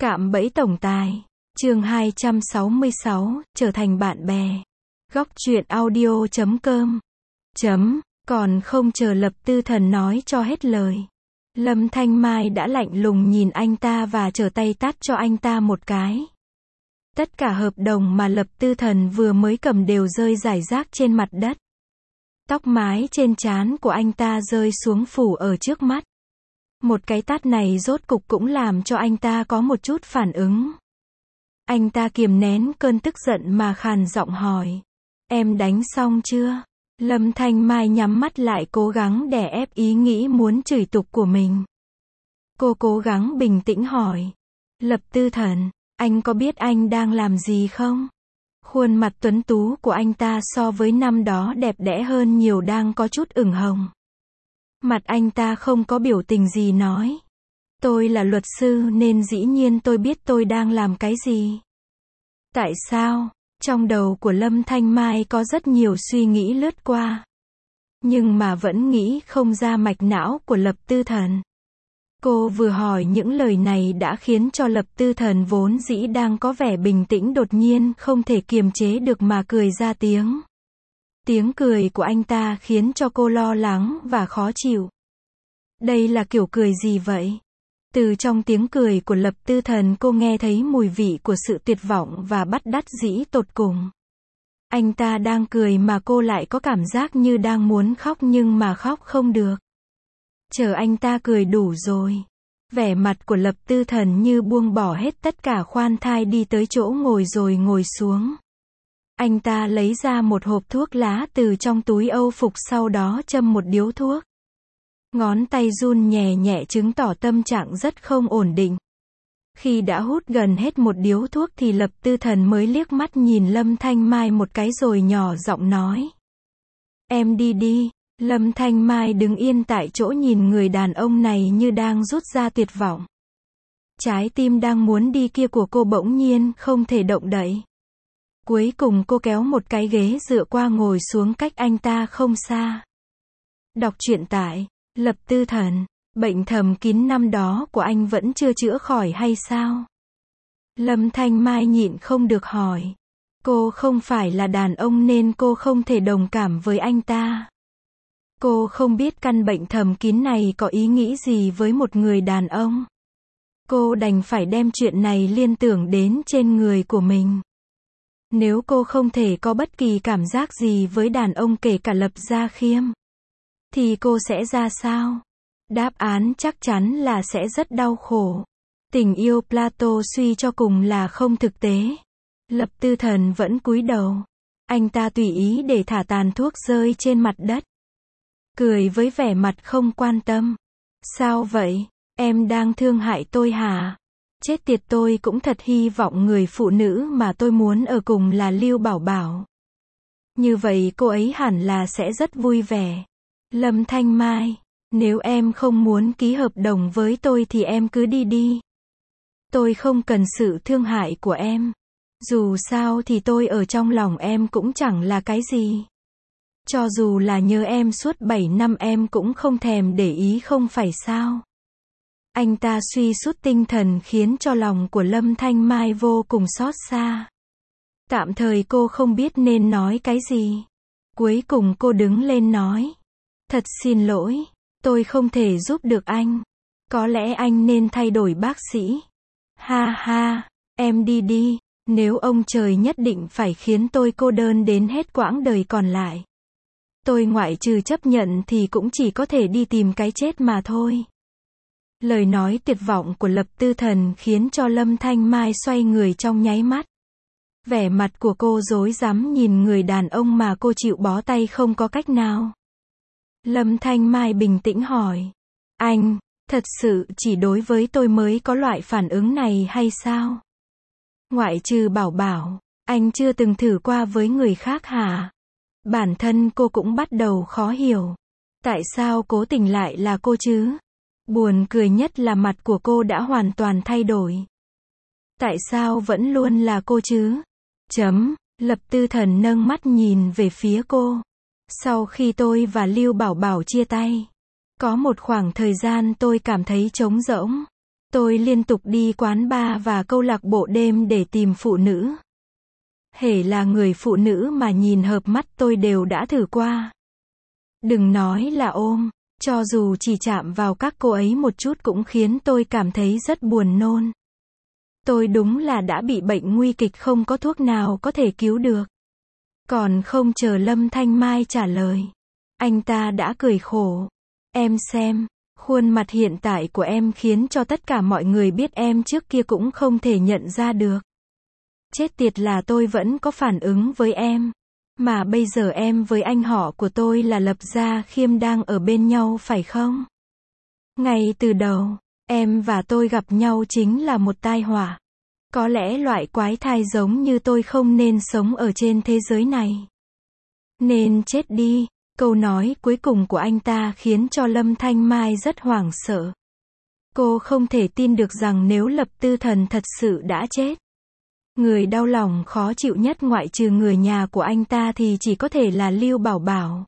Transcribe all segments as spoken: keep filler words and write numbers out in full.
Cạm bẫy tổng tài. Chương hai trăm sáu mươi sáu, trở thành bạn bè. Góc truyện audio chấm com. Chấm, còn không chờ Lập Tư Thần nói cho hết lời. Lâm Thanh Mai đã lạnh lùng nhìn anh ta và trở tay tát cho anh ta một cái. Tất cả hợp đồng mà Lập Tư Thần vừa mới cầm đều rơi rải rác trên mặt đất. Tóc mái trên trán của anh ta rơi xuống phủ ở trước mắt. Một cái tát này rốt cục cũng làm cho anh ta có một chút phản ứng. Anh ta kiềm nén cơn tức giận mà khàn giọng hỏi. Em đánh xong chưa? Lâm Thanh Mai nhắm mắt lại cố gắng đè ép ý nghĩ muốn chửi tục của mình. Cô cố gắng bình tĩnh hỏi. Lập Tư Thần, anh có biết anh đang làm gì không? Khuôn mặt tuấn tú của anh ta so với năm đó đẹp đẽ hơn nhiều, đang có chút ửng hồng. Mặt anh ta không có biểu tình gì nói. Tôi là luật sư nên dĩ nhiên tôi biết tôi đang làm cái gì. Tại sao? Trong đầu của Lâm Thanh Mai có rất nhiều suy nghĩ lướt qua. Nhưng mà vẫn nghĩ không ra mạch não của Lập Tư Thần. Cô vừa hỏi những lời này đã khiến cho Lập Tư Thần vốn dĩ đang có vẻ bình tĩnh đột nhiên không thể kiềm chế được mà cười ra tiếng. Tiếng cười của anh ta khiến cho cô lo lắng và khó chịu. Đây là kiểu cười gì vậy? Từ trong tiếng cười của Lập Tư Thần cô nghe thấy mùi vị của sự tuyệt vọng và bất đắc dĩ tột cùng. Anh ta đang cười mà cô lại có cảm giác như đang muốn khóc nhưng mà khóc không được. Chờ anh ta cười đủ rồi. Vẻ mặt của Lập Tư Thần như buông bỏ hết tất cả khoan thai đi tới chỗ ngồi rồi ngồi xuống. Anh ta lấy ra một hộp thuốc lá từ trong túi âu phục, sau đó châm một điếu thuốc. Ngón tay run nhẹ nhẹ chứng tỏ tâm trạng rất không ổn định. Khi đã hút gần hết một điếu thuốc thì Lập Tư Thần mới liếc mắt nhìn Lâm Thanh Mai một cái rồi nhỏ giọng nói. Em đi đi. Lâm Thanh Mai đứng yên tại chỗ nhìn người đàn ông này như đang rút ra tuyệt vọng. Trái tim đang muốn đi kia của cô bỗng nhiên không thể động đậy. Cuối cùng cô kéo một cái ghế dựa qua ngồi xuống cách anh ta không xa. Đọc truyện tại Lập Tư Thần, bệnh thầm kín năm đó của anh vẫn chưa chữa khỏi hay sao? Lâm Thanh Mai nhịn không được hỏi. Cô không phải là đàn ông nên cô không thể đồng cảm với anh ta. Cô không biết căn bệnh thầm kín này có ý nghĩ gì với một người đàn ông. Cô đành phải đem chuyện này liên tưởng đến trên người của mình. Nếu cô không thể có bất kỳ cảm giác gì với đàn ông kể cả Lập Gia Khiêm, thì cô sẽ ra sao? Đáp án chắc chắn là sẽ rất đau khổ. Tình yêu Plato suy cho cùng là không thực tế. Lập Tư Thần vẫn cúi đầu. Anh ta tùy ý để thả tàn thuốc rơi trên mặt đất. Cười với vẻ mặt không quan tâm. Sao vậy? Em đang thương hại tôi hả? Chết tiệt, tôi cũng thật hy vọng người phụ nữ mà tôi muốn ở cùng là Lưu Bảo Bảo. Như vậy cô ấy hẳn là sẽ rất vui vẻ. Lâm Thanh Mai, nếu em không muốn ký hợp đồng với tôi thì em cứ đi đi. Tôi không cần sự thương hại của em. Dù sao thì tôi ở trong lòng em cũng chẳng là cái gì. Cho dù là nhớ em suốt bảy năm em cũng không thèm để ý, không phải sao? Anh ta suy sút tinh thần khiến cho lòng của Lâm Thanh Mai vô cùng xót xa. Tạm thời cô không biết nên nói cái gì. Cuối cùng cô đứng lên nói. Thật xin lỗi, tôi không thể giúp được anh. Có lẽ anh nên thay đổi bác sĩ. Ha ha, em đi đi. Nếu ông trời nhất định phải khiến tôi cô đơn đến hết quãng đời còn lại, tôi ngoại trừ chấp nhận thì cũng chỉ có thể đi tìm cái chết mà thôi. Lời nói tuyệt vọng của Lập Tư Thần khiến cho Lâm Thanh Mai xoay người trong nháy mắt. Vẻ mặt của cô rối rắm nhìn người đàn ông mà cô chịu bó tay không có cách nào. Lâm Thanh Mai bình tĩnh hỏi. Anh, thật sự chỉ đối với tôi mới có loại phản ứng này hay sao? Ngoại trừ Bảo Bảo, anh chưa từng thử qua với người khác hả? Bản thân cô cũng bắt đầu khó hiểu. Tại sao cố tình lại là cô chứ? Buồn cười nhất là mặt của cô đã hoàn toàn thay đổi. Tại sao vẫn luôn là cô chứ? Chấm, Lập Tư Thần nâng mắt nhìn về phía cô. Sau khi tôi và Lưu Bảo Bảo chia tay, có một khoảng thời gian tôi cảm thấy trống rỗng. Tôi liên tục đi quán bar và câu lạc bộ đêm để tìm phụ nữ. Hễ là người phụ nữ mà nhìn hợp mắt tôi đều đã thử qua. Đừng nói là ôm, cho dù chỉ chạm vào các cô ấy một chút cũng khiến tôi cảm thấy rất buồn nôn. Tôi đúng là đã bị bệnh nguy kịch không có thuốc nào có thể cứu được. Còn không chờ Lâm Thanh Mai trả lời, anh ta đã cười khổ. Em xem, khuôn mặt hiện tại của em khiến cho tất cả mọi người biết em trước kia cũng không thể nhận ra được. Chết tiệt là tôi vẫn có phản ứng với em. Mà bây giờ em với anh họ của tôi là Lập Gia Khiêm đang ở bên nhau phải không? Ngay từ đầu, em và tôi gặp nhau chính là một tai họa. Có lẽ loại quái thai giống như tôi không nên sống ở trên thế giới này. Nên chết đi. Câu nói cuối cùng của anh ta khiến cho Lâm Thanh Mai rất hoảng sợ. Cô không thể tin được rằng nếu Lập Tư Thần thật sự đã chết. Người đau lòng khó chịu nhất ngoại trừ người nhà của anh ta thì chỉ có thể là Lưu Bảo Bảo.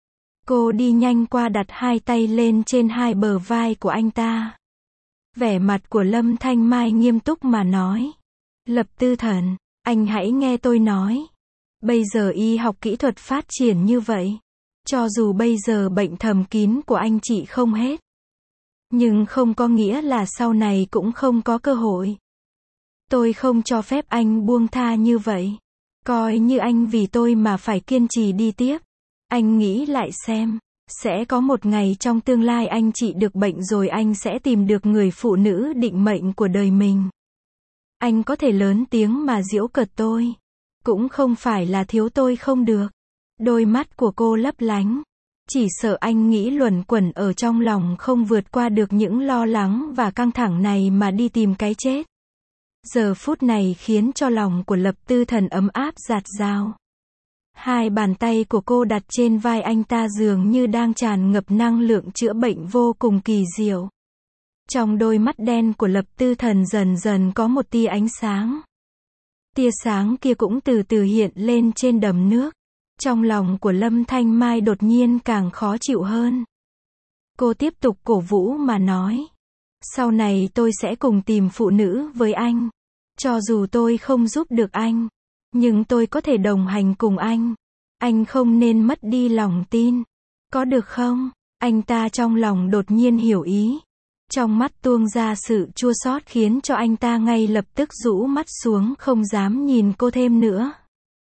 Cô đi nhanh qua đặt hai tay lên trên hai bờ vai của anh ta. Vẻ mặt của Lâm Thanh Mai nghiêm túc mà nói. Lập Tư Thần, anh hãy nghe tôi nói. Bây giờ y học kỹ thuật phát triển như vậy. Cho dù bây giờ bệnh thầm kín của anh trị không hết. Nhưng không có nghĩa là sau này cũng không có cơ hội. Tôi không cho phép anh buông tha như vậy. Coi như anh vì tôi mà phải kiên trì đi tiếp. Anh nghĩ lại xem. Sẽ có một ngày trong tương lai anh trị được bệnh rồi anh sẽ tìm được người phụ nữ định mệnh của đời mình. Anh có thể lớn tiếng mà giễu cợt tôi. Cũng không phải là thiếu tôi không được. Đôi mắt của cô lấp lánh. Chỉ sợ anh nghĩ luẩn quẩn ở trong lòng không vượt qua được những lo lắng và căng thẳng này mà đi tìm cái chết. Giờ phút này khiến cho lòng của Lập Tư Thần ấm áp dạt dào. Hai bàn tay của cô đặt trên vai anh ta dường như đang tràn ngập năng lượng chữa bệnh vô cùng kỳ diệu. Trong đôi mắt đen của Lập Tư Thần dần dần có một tia ánh sáng. Tia sáng kia cũng từ từ hiện lên trên đầm nước. Trong lòng của Lâm Thanh Mai đột nhiên càng khó chịu hơn. Cô tiếp tục cổ vũ mà nói. Sau này tôi sẽ cùng tìm phụ nữ với anh. Cho dù tôi không giúp được anh. Nhưng tôi có thể đồng hành cùng anh. Anh không nên mất đi lòng tin. Có được không? Anh ta trong lòng đột nhiên hiểu ý. Trong mắt tuôn ra sự chua xót khiến cho anh ta ngay lập tức rũ mắt xuống không dám nhìn cô thêm nữa.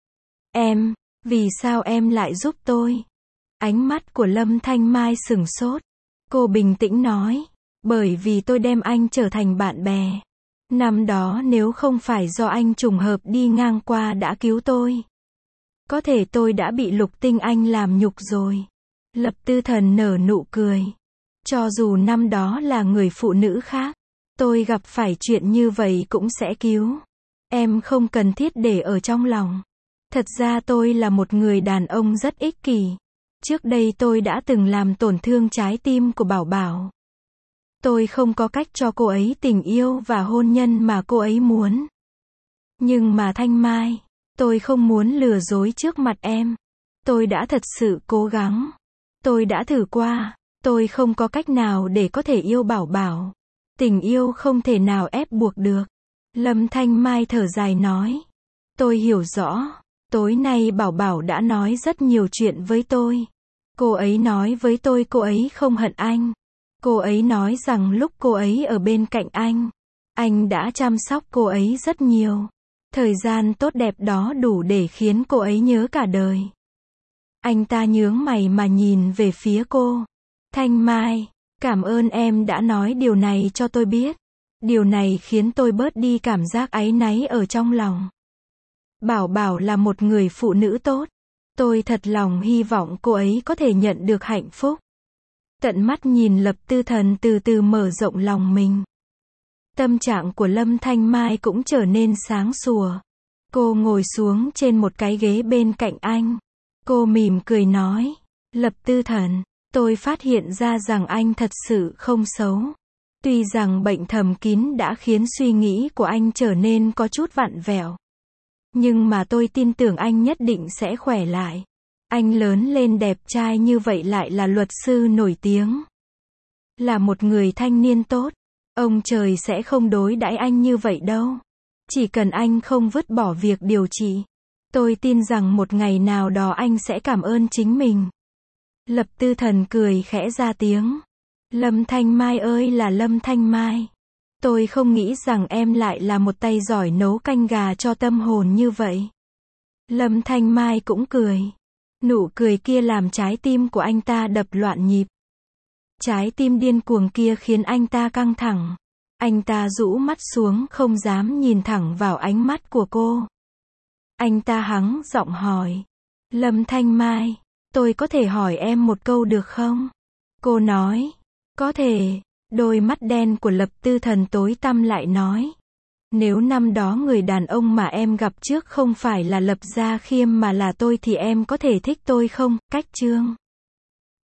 Em, vì sao em lại giúp tôi? Ánh mắt của Lâm Thanh Mai sửng sốt. Cô bình tĩnh nói. Bởi vì tôi đem anh trở thành bạn bè. Năm đó nếu không phải do anh trùng hợp đi ngang qua đã cứu tôi. Có thể tôi đã bị Lục Tinh Anh làm nhục rồi. Lập Tư Thần nở nụ cười. Cho dù năm đó là người phụ nữ khác. Tôi gặp phải chuyện như vậy cũng sẽ cứu. Em không cần thiết để ở trong lòng. Thật ra tôi là một người đàn ông rất ích kỷ. Trước đây tôi đã từng làm tổn thương trái tim của Bảo Bảo. Tôi không có cách cho cô ấy tình yêu và hôn nhân mà cô ấy muốn. Nhưng mà Thanh Mai, tôi không muốn lừa dối trước mặt em. Tôi đã thật sự cố gắng. Tôi đã thử qua. Tôi không có cách nào để có thể yêu Bảo Bảo. Tình yêu không thể nào ép buộc được. Lâm Thanh Mai thở dài nói. Tôi hiểu rõ. Tối nay Bảo Bảo đã nói rất nhiều chuyện với tôi. Cô ấy nói với tôi cô ấy không hận anh. Cô ấy nói rằng lúc cô ấy ở bên cạnh anh, anh đã chăm sóc cô ấy rất nhiều. Thời gian tốt đẹp đó đủ để khiến cô ấy nhớ cả đời. Anh ta nhướng mày mà nhìn về phía cô. Thanh Mai, cảm ơn em đã nói điều này cho tôi biết. Điều này khiến tôi bớt đi cảm giác áy náy ở trong lòng. Bảo Bảo là một người phụ nữ tốt. Tôi thật lòng hy vọng cô ấy có thể nhận được hạnh phúc. Tận mắt nhìn Lập Tư Thần từ từ mở rộng lòng mình. Tâm trạng của Lâm Thanh Mai cũng trở nên sáng sủa. Cô ngồi xuống trên một cái ghế bên cạnh anh. Cô mỉm cười nói. Lập Tư Thần, tôi phát hiện ra rằng anh thật sự không xấu. Tuy rằng bệnh thầm kín đã khiến suy nghĩ của anh trở nên có chút vặn vẹo. Nhưng mà tôi tin tưởng anh nhất định sẽ khỏe lại. Anh lớn lên đẹp trai như vậy lại là luật sư nổi tiếng. Là một người thanh niên tốt. Ông trời sẽ không đối đãi anh như vậy đâu. Chỉ cần anh không vứt bỏ việc điều trị. Tôi tin rằng một ngày nào đó anh sẽ cảm ơn chính mình. Lập Tư Thần cười khẽ ra tiếng. Lâm Thanh Mai ơi là Lâm Thanh Mai. Tôi không nghĩ rằng em lại là một tay giỏi nấu canh gà cho tâm hồn như vậy. Lâm Thanh Mai cũng cười. Nụ cười kia làm trái tim của anh ta đập loạn nhịp. Trái tim điên cuồng kia khiến anh ta căng thẳng. Anh ta rũ mắt xuống không dám nhìn thẳng vào ánh mắt của cô. Anh ta hắng giọng hỏi. Lâm Thanh Mai, tôi có thể hỏi em một câu được không? Cô nói. Có thể. Đôi mắt đen của Lập Tư Thần tối tăm lại nói. Nếu năm đó người đàn ông mà em gặp trước không phải là Lập Gia Khiêm mà là tôi thì em có thể thích tôi không? Cách chương